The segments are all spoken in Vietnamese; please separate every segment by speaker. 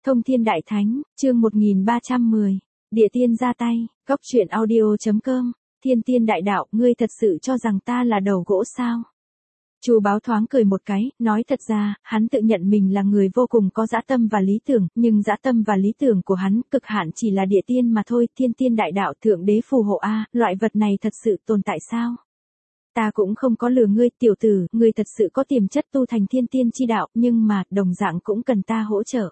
Speaker 1: Thông Thiên Đại Thánh, chương 1310. Địa tiên ra tay, góc truyện audio.com. Thiên tiên đại đạo, ngươi thật sự cho rằng ta là đầu gỗ sao? Chu Báo thoáng cười một cái, nói thật ra, hắn tự nhận mình là người vô cùng có dã tâm và lý tưởng, nhưng dã tâm và lý tưởng của hắn cực hạn chỉ là địa tiên mà thôi. Thiên tiên đại đạo, thượng đế phù hộ a, loại vật này thật sự tồn tại sao? Ta cũng không có lừa ngươi, tiểu tử, ngươi thật sự có tiềm chất tu thành thiên tiên chi đạo, nhưng mà, đồng dạng cũng cần ta hỗ trợ.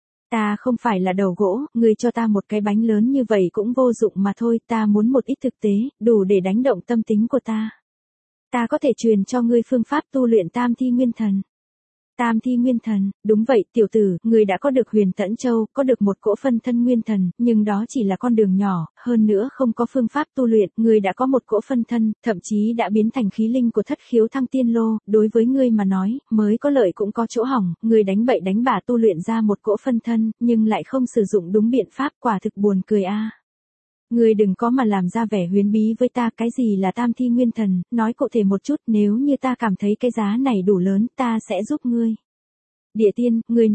Speaker 1: Ta không phải là đầu gỗ, ngươi cho ta một cái bánh lớn như vậy cũng vô dụng mà thôi, ta muốn một ít thực tế, đủ để đánh động tâm tính của ta. Ta có thể truyền cho ngươi phương pháp tu luyện Tam Thi Nguyên Thần. Tam Thi Nguyên Thần, đúng vậy, tiểu tử, ngươi đã có được Huyền Tẫn Châu, có được một cỗ phân thân nguyên thần, nhưng đó chỉ là con đường nhỏ, hơn nữa không có phương pháp tu luyện, ngươi đã có một cỗ phân thân, thậm chí đã biến thành khí linh của Thất Khiếu Thăng Tiên Lô, đối với ngươi mà nói, mới có lợi cũng có chỗ hỏng, ngươi đánh bậy đánh bạ tu luyện ra một cỗ phân thân, nhưng lại không sử dụng đúng biện pháp, quả thực buồn cười a. Ngươi đừng có mà làm ra vẻ huyền bí với ta, cái gì là Tam Thi Nguyên Thần, nói cụ thể một chút, nếu như ta cảm thấy cái giá này đủ lớn, ta sẽ giúp ngươi. Địa tiên, ngươi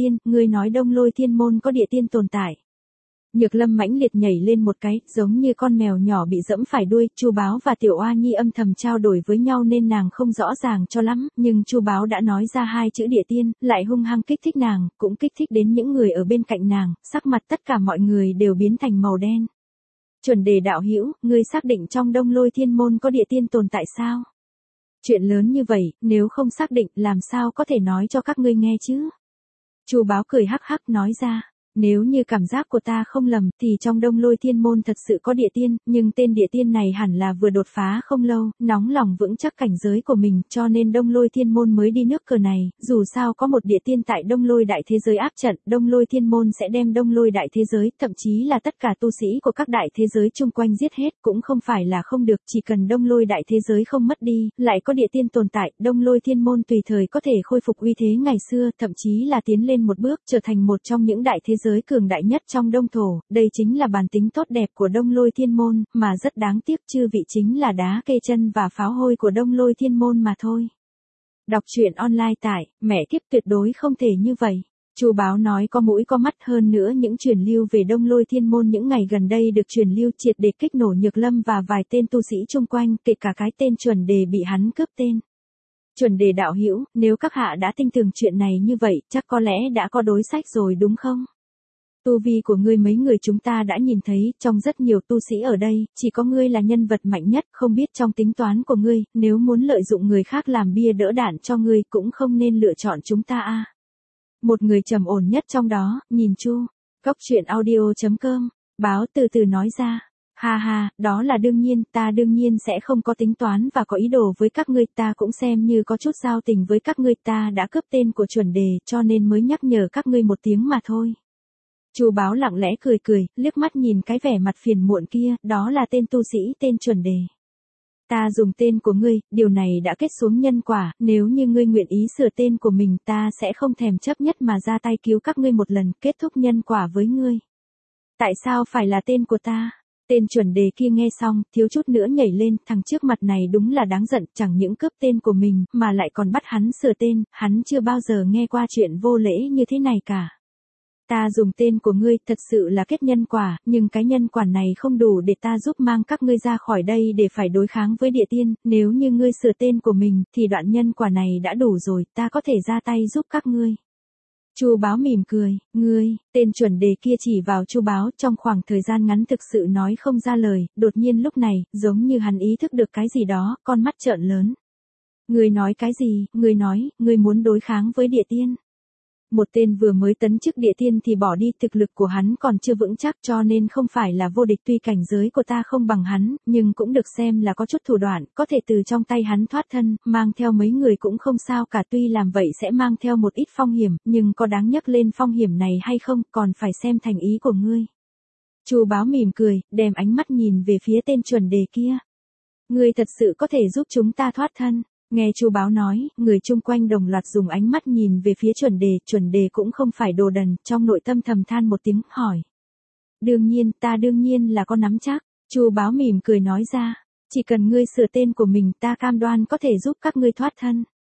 Speaker 1: nói Đông Lôi Thiên môn có địa tiên tồn tại. Nhược Lâm mãnh liệt nhảy lên một cái, giống như con mèo nhỏ bị dẫm phải đuôi, Chu Báo và Tiểu Oa Nhi âm thầm trao đổi với nhau nên nàng không rõ ràng cho lắm, nhưng Chu Báo đã nói ra hai chữ địa tiên, lại hung hăng kích thích nàng, cũng kích thích đến những người ở bên cạnh nàng, sắc mặt tất cả mọi người đều biến thành màu đen. Chuẩn Đề đạo hữu, ngươi xác định trong Đông Lôi Thiên môn có địa tiên tồn tại sao? Chuyện lớn như vậy, nếu không xác định, làm sao có thể nói cho các ngươi nghe chứ? Chu Báo cười hắc hắc nói ra, nếu như cảm giác của ta không lầm, thì trong Đông Lôi Thiên môn thật sự có địa tiên, nhưng tên địa tiên này hẳn là vừa đột phá không lâu, nóng lòng vững chắc cảnh giới của mình, cho nên Đông Lôi Thiên môn mới đi nước cờ này, dù sao có một địa tiên tại Đông Lôi đại thế giới áp trận, Đông Lôi Thiên môn sẽ đem Đông Lôi đại thế giới, thậm chí là tất cả tu sĩ của các đại thế giới chung quanh giết hết, cũng không phải là không được, chỉ cần Đông Lôi đại thế giới không mất đi, lại có địa tiên tồn tại, Đông Lôi Thiên môn tùy thời có thể khôi phục uy thế ngày xưa, thậm chí là tiến lên một bước, trở thành một trong những đại thế giới cường đại nhất trong Đông thổ, đây chính là bản tính tốt đẹp của Đông Lôi Thiên môn, mà rất đáng tiếc chư vị chính là đá kê chân và pháo hôi của Đông Lôi Thiên môn mà thôi. Đọc truyện online tại mẹ kiếp, tuyệt đối không thể như vậy. Chu Báo nói có mũi có mắt, hơn nữa những truyền lưu về Đông Lôi Thiên môn những ngày gần đây được truyền lưu triệt để kích nổ Nhược Lâm và vài tên tu sĩ chung quanh, kể cả cái tên Chuẩn Đề bị hắn cướp tên. Chuẩn Đề đạo hữu, nếu các hạ đã tin tưởng chuyện này như vậy, chắc có lẽ đã có đối sách rồi đúng không? Tu vi của ngươi mấy người chúng ta đã nhìn thấy, trong rất nhiều tu sĩ ở đây, chỉ có ngươi là nhân vật mạnh nhất, không biết trong tính toán của ngươi, nếu muốn lợi dụng người khác làm bia đỡ đạn cho ngươi cũng không nên lựa chọn chúng ta a. Một người trầm ổn nhất trong đó, nhìn Chu. Góc truyện audio.com, Báo từ từ nói ra. Ha ha, đó là đương nhiên, ta đương nhiên sẽ không có tính toán và có ý đồ với các ngươi, ta cũng xem như có chút giao tình với các ngươi, ta đã cướp tên của Chuẩn Đề, cho nên mới nhắc nhở các ngươi một tiếng mà thôi. Chu Báo lặng lẽ cười cười, liếc mắt nhìn cái vẻ mặt phiền muộn kia, đó là tên tu sĩ tên Chuẩn Đề. Ta dùng tên của ngươi, điều này đã kết xuống nhân quả, nếu như ngươi nguyện ý sửa tên của mình, ta sẽ không thèm chấp nhất mà ra tay cứu các ngươi một lần, kết thúc nhân quả với ngươi. Tại sao phải là tên của ta? Tên Chuẩn Đề kia nghe xong, thiếu chút nữa nhảy lên, thằng trước mặt này đúng là đáng giận, chẳng những cướp tên của mình, mà lại còn bắt hắn sửa tên, hắn chưa bao giờ nghe qua chuyện vô lễ như thế này cả. Ta dùng tên của ngươi thật sự là kết nhân quả, nhưng cái nhân quả này không đủ để ta giúp mang các ngươi ra khỏi đây để phải đối kháng với địa tiên, nếu như ngươi sửa tên của mình, thì đoạn nhân quả này đã đủ rồi, ta có thể ra tay giúp các ngươi. Chu Báo mỉm cười, ngươi, tên Chuẩn Đề kia chỉ vào Chu Báo, trong khoảng thời gian ngắn thực sự nói không ra lời, đột nhiên lúc này, giống như hắn ý thức được cái gì đó, con mắt trợn lớn. Ngươi nói cái gì, ngươi nói, ngươi muốn đối kháng với địa tiên. Một tên vừa mới tấn chức địa tiên thì bỏ đi, thực lực của hắn còn chưa vững chắc cho nên không phải là vô địch, tuy cảnh giới của ta không bằng hắn, nhưng cũng được xem là có chút thủ đoạn, có thể từ trong tay hắn thoát thân, mang theo mấy người cũng không sao cả, tuy làm vậy sẽ mang theo một ít phong hiểm, nhưng có đáng nhắc lên phong hiểm này hay không, còn phải xem thành ý của ngươi. Chu Báo mỉm cười, đem ánh mắt nhìn về phía tên Chuẩn Đề kia. Ngươi thật sự có thể giúp chúng ta thoát thân? Nghe Chu Báo nói, người chung quanh đồng loạt dùng ánh mắt nhìn về phía Chuẩn Đề cũng không phải đồ đần, trong nội tâm thầm than một tiếng, hỏi. Ta đương nhiên là có nắm chắc, Chu Báo mỉm cười nói ra, chỉ cần ngươi sửa tên của mình ta cam đoan có thể giúp các ngươi thoát thân.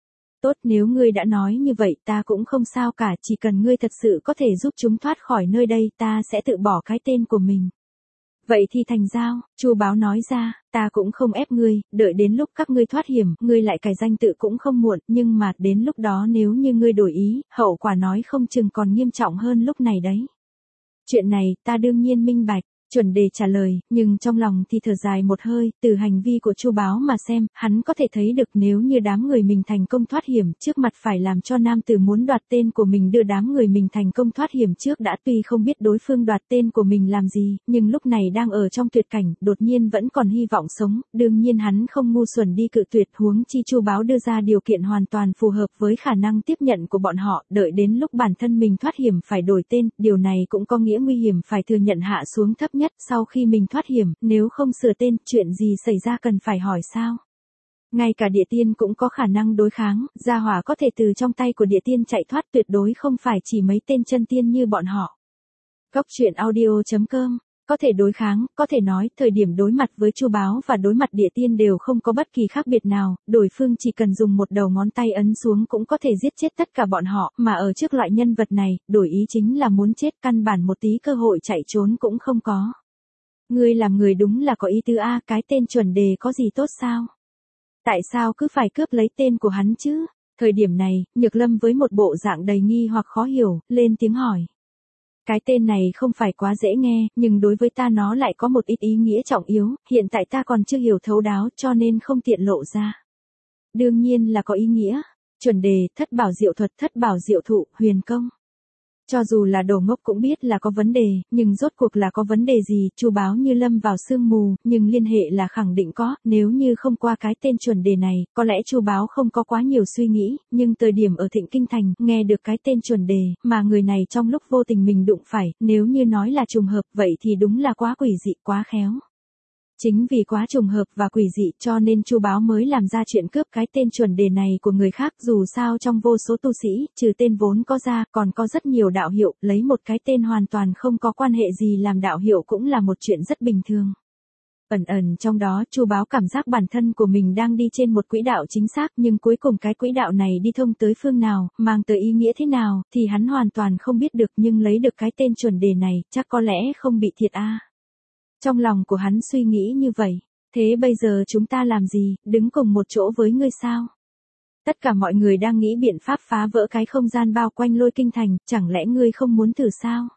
Speaker 1: Tốt, nếu ngươi đã nói như vậy ta cũng không sao cả, chỉ cần ngươi thật sự có thể giúp chúng thoát khỏi nơi đây, ta sẽ tự bỏ cái tên của mình. Vậy thì thành giao, Chu Báo nói ra, ta cũng không ép ngươi, đợi đến lúc các ngươi thoát hiểm, ngươi lại cải danh tự cũng không muộn, nhưng mà đến lúc đó nếu như ngươi đổi ý, hậu quả nói không chừng còn nghiêm trọng hơn lúc này đấy. Chuyện này, ta đương nhiên minh bạch. Chuẩn Đề trả lời, nhưng trong lòng thì thở dài một hơi, từ hành vi của Chu Báo mà xem, hắn có thể thấy được nếu như đám người mình thành công thoát hiểm, trước mặt phải làm cho nam tử muốn đoạt tên của mình đưa đám người mình thành công thoát hiểm trước đã, tuy không biết đối phương đoạt tên của mình làm gì, nhưng lúc này đang ở trong tuyệt cảnh, đột nhiên vẫn còn hy vọng sống, đương nhiên hắn không ngu xuẩn đi cự tuyệt, huống chi Chu Báo đưa ra điều kiện hoàn toàn phù hợp với khả năng tiếp nhận của bọn họ, đợi đến lúc bản thân mình thoát hiểm phải đổi tên, điều này cũng có nghĩa nguy hiểm phải thừa nhận hạ xuống thấp nhất, sau khi mình thoát hiểm, nếu không sửa tên, chuyện gì xảy ra cần phải hỏi sao? Ngay cả địa tiên cũng có khả năng đối kháng, gia hỏa có thể từ trong tay của địa tiên chạy thoát, tuyệt đối không phải chỉ mấy tên chân tiên như bọn họ. Cốc truyện audio.com Có thể đối kháng, có thể nói, thời điểm đối mặt với Chu Báo và đối mặt địa tiên đều không có bất kỳ khác biệt nào, đối phương chỉ cần dùng một đầu ngón tay ấn xuống cũng có thể giết chết tất cả bọn họ, mà ở trước loại nhân vật này, đổi ý chính là muốn chết, căn bản một tí cơ hội chạy trốn cũng không có. Ngươi làm người đúng là có ý tứ a, cái tên Chuẩn Đề có gì tốt sao? Tại sao cứ phải cướp lấy tên của hắn chứ? Thời điểm này, Nhược Lâm với một bộ dạng đầy nghi hoặc khó hiểu, lên tiếng hỏi. Cái tên này không phải quá dễ nghe, nhưng đối với ta nó lại có một ít ý nghĩa trọng yếu, hiện tại ta còn chưa hiểu thấu đáo cho nên không tiện lộ ra. Đương nhiên là có ý nghĩa. Chuẩn Đề, thất bảo diệu thuật, thất bảo diệu thụ, huyền công. Cho dù là đồ ngốc cũng biết là có vấn đề, nhưng rốt cuộc là có vấn đề gì, Chu Báo như lâm vào sương mù, nhưng liên hệ là khẳng định có, nếu như không qua cái tên Chuẩn Đề này, có lẽ Chu Báo không có quá nhiều suy nghĩ, nhưng thời điểm ở Thịnh Kinh Thành, nghe được cái tên Chuẩn Đề, mà người này trong lúc vô tình mình đụng phải, nếu như nói là trùng hợp, vậy thì đúng là quá quỷ dị, quá khéo. Chính vì quá trùng hợp và quỷ dị cho nên Chu Báo mới làm ra chuyện cướp cái tên Chuẩn Đề này của người khác, dù sao trong vô số tu sĩ, trừ tên vốn có ra, còn có rất nhiều đạo hiệu, lấy một cái tên hoàn toàn không có quan hệ gì làm đạo hiệu cũng là một chuyện rất bình thường. Ẩn ẩn trong đó, Chu Báo cảm giác bản thân của mình đang đi trên một quỹ đạo chính xác, nhưng cuối cùng cái quỹ đạo này đi thông tới phương nào, mang tới ý nghĩa thế nào, thì hắn hoàn toàn không biết được, nhưng lấy được cái tên Chuẩn Đề này, chắc có lẽ không bị thiệt a. Trong lòng của hắn suy nghĩ như vậy, thế bây giờ chúng ta làm gì, đứng cùng một chỗ với ngươi sao? Tất cả mọi người đang nghĩ biện pháp phá vỡ cái không gian bao quanh Lôi Kinh Thành, chẳng lẽ ngươi không muốn thử sao?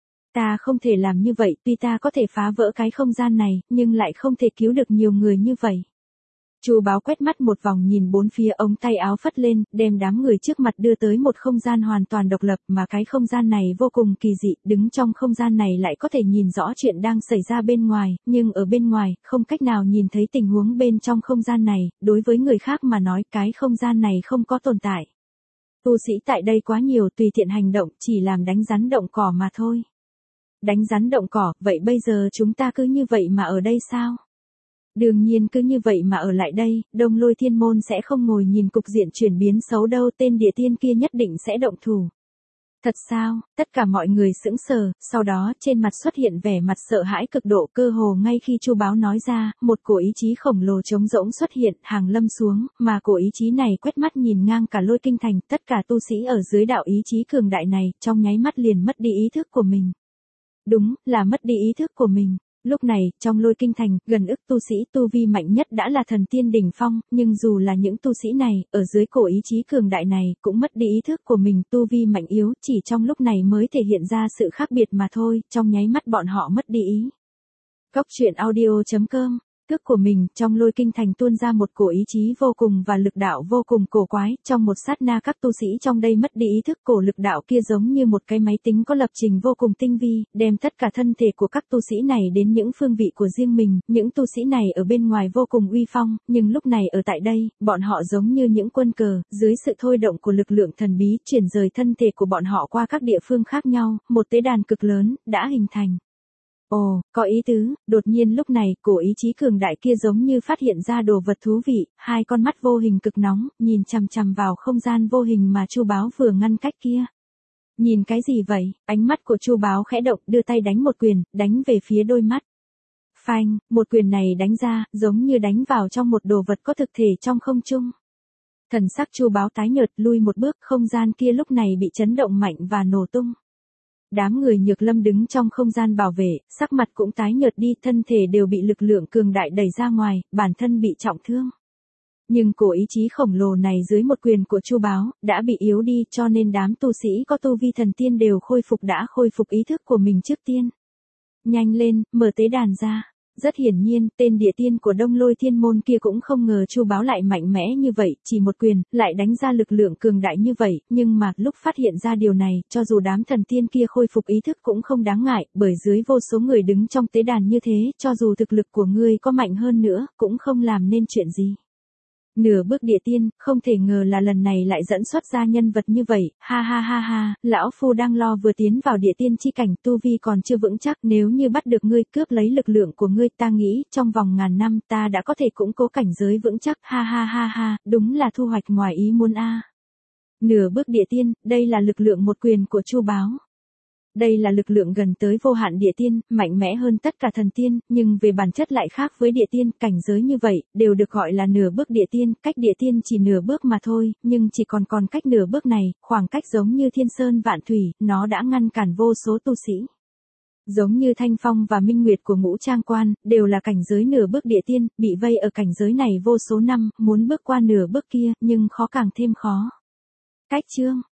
Speaker 1: Ta không thể làm như vậy, tuy ta có thể phá vỡ cái không gian này, nhưng lại không thể cứu được nhiều người như vậy. Chu Báo quét mắt một vòng nhìn bốn phía, ống tay áo phất lên, đem đám người trước mặt đưa tới một không gian hoàn toàn độc lập, mà cái không gian này vô cùng kỳ dị, đứng trong không gian này lại có thể nhìn rõ chuyện đang xảy ra bên ngoài, nhưng ở bên ngoài, không cách nào nhìn thấy tình huống bên trong không gian này, đối với người khác mà nói cái không gian này không có tồn tại. Tu sĩ tại đây quá nhiều, tùy tiện hành động, chỉ làm đánh rắn động cỏ mà thôi. Đánh rắn động cỏ, vậy bây giờ chúng ta cứ như vậy mà ở đây sao? Đương nhiên cứ như vậy mà ở lại đây, Đông Lôi Thiên Môn sẽ không ngồi nhìn cục diện chuyển biến xấu đâu, tên địa tiên kia nhất định sẽ động thủ. Thật sao? Tất cả mọi người sững sờ, sau đó trên mặt xuất hiện vẻ mặt sợ hãi cực độ, cơ hồ ngay khi Chu Báo nói ra, một cổ ý chí khổng lồ trống rỗng xuất hiện, hàng lâm xuống, mà cổ ý chí này quét mắt nhìn ngang cả Lôi Kinh Thành, tất cả tu sĩ ở dưới đạo ý chí cường đại này, trong nháy mắt liền mất đi ý thức của mình. Đúng, là mất đi ý thức của mình. Lúc này, trong Lôi Kinh Thành, gần ức tu sĩ tu vi mạnh nhất đã là thần tiên đỉnh phong, nhưng dù là những tu sĩ này, ở dưới cổ ý chí cường đại này, cũng mất đi ý thức của mình, tu vi mạnh yếu, chỉ trong lúc này mới thể hiện ra sự khác biệt mà thôi, trong nháy mắt bọn họ mất đi ý. Cốc truyện audio.com Thức của mình, trong Lôi Kinh Thành tuôn ra một cổ ý chí vô cùng và lực đạo vô cùng cổ quái, trong một sát na các tu sĩ trong đây mất đi ý thức, cổ lực đạo kia giống như một cái máy tính có lập trình vô cùng tinh vi, đem tất cả thân thể của các tu sĩ này đến những phương vị của riêng mình, những tu sĩ này ở bên ngoài vô cùng uy phong, nhưng lúc này ở tại đây, bọn họ giống như những quân cờ, dưới sự thôi động của lực lượng thần bí, chuyển rời thân thể của bọn họ qua các địa phương khác nhau, một tế đàn cực lớn, đã hình thành. Ồ, có ý tứ, đột nhiên lúc này, cổ ý chí cường đại kia giống như phát hiện ra đồ vật thú vị, hai con mắt vô hình cực nóng, nhìn chằm chằm vào không gian vô hình mà Chu Báo vừa ngăn cách kia. Nhìn cái gì vậy? Ánh mắt của Chu Báo khẽ động, đưa tay đánh một quyền, đánh về phía đôi mắt. Phanh, một quyền này đánh ra, giống như đánh vào trong một đồ vật có thực thể trong không trung. Thần sắc Chu Báo tái nhợt, lui một bước, không gian kia lúc này bị chấn động mạnh và nổ tung. Đám người Nhược Lâm đứng trong không gian bảo vệ, sắc mặt cũng tái nhợt đi, thân thể đều bị lực lượng cường đại đẩy ra ngoài, bản thân bị trọng thương. Nhưng cổ ý chí khổng lồ này dưới một quyền của Chu Báo, đã bị yếu đi, cho nên đám tu sĩ có tu vi thần tiên đều đã khôi phục ý thức của mình trước tiên. Nhanh lên, mở tế đàn ra. Rất hiển nhiên, tên địa tiên của Đông Lôi Thiên Môn kia cũng không ngờ Chu Báo lại mạnh mẽ như vậy, chỉ một quyền, lại đánh ra lực lượng cường đại như vậy, nhưng mà, lúc phát hiện ra điều này, cho dù đám thần tiên kia khôi phục ý thức cũng không đáng ngại, bởi dưới vô số người đứng trong tế đàn như thế, cho dù thực lực của ngươi có mạnh hơn nữa, cũng không làm nên chuyện gì. Nửa bước địa tiên, không thể ngờ là lần này lại dẫn xuất ra nhân vật như vậy, ha ha ha ha, lão phu đang lo vừa tiến vào địa tiên chi cảnh, tu vi còn chưa vững chắc, nếu như bắt được ngươi cướp lấy lực lượng của ngươi, ta nghĩ, trong vòng ngàn năm ta đã có thể củng cố cảnh giới vững chắc, ha ha ha ha, đúng là thu hoạch ngoài ý muốn a. Nửa bước địa tiên, đây là lực lượng một quyền của Chu Báo. Đây là lực lượng gần tới vô hạn địa tiên, mạnh mẽ hơn tất cả thần tiên, nhưng về bản chất lại khác với địa tiên, cảnh giới như vậy, đều được gọi là nửa bước địa tiên, cách địa tiên chỉ nửa bước mà thôi, nhưng chỉ còn cách nửa bước này, khoảng cách giống như thiên sơn vạn thủy, nó đã ngăn cản vô số tu sĩ. Giống như Thanh Phong và Minh Nguyệt của Ngũ Trang Quan, đều là cảnh giới nửa bước địa tiên, bị vây ở cảnh giới này vô số năm, muốn bước qua nửa bước kia, nhưng khó càng thêm khó. Cách chương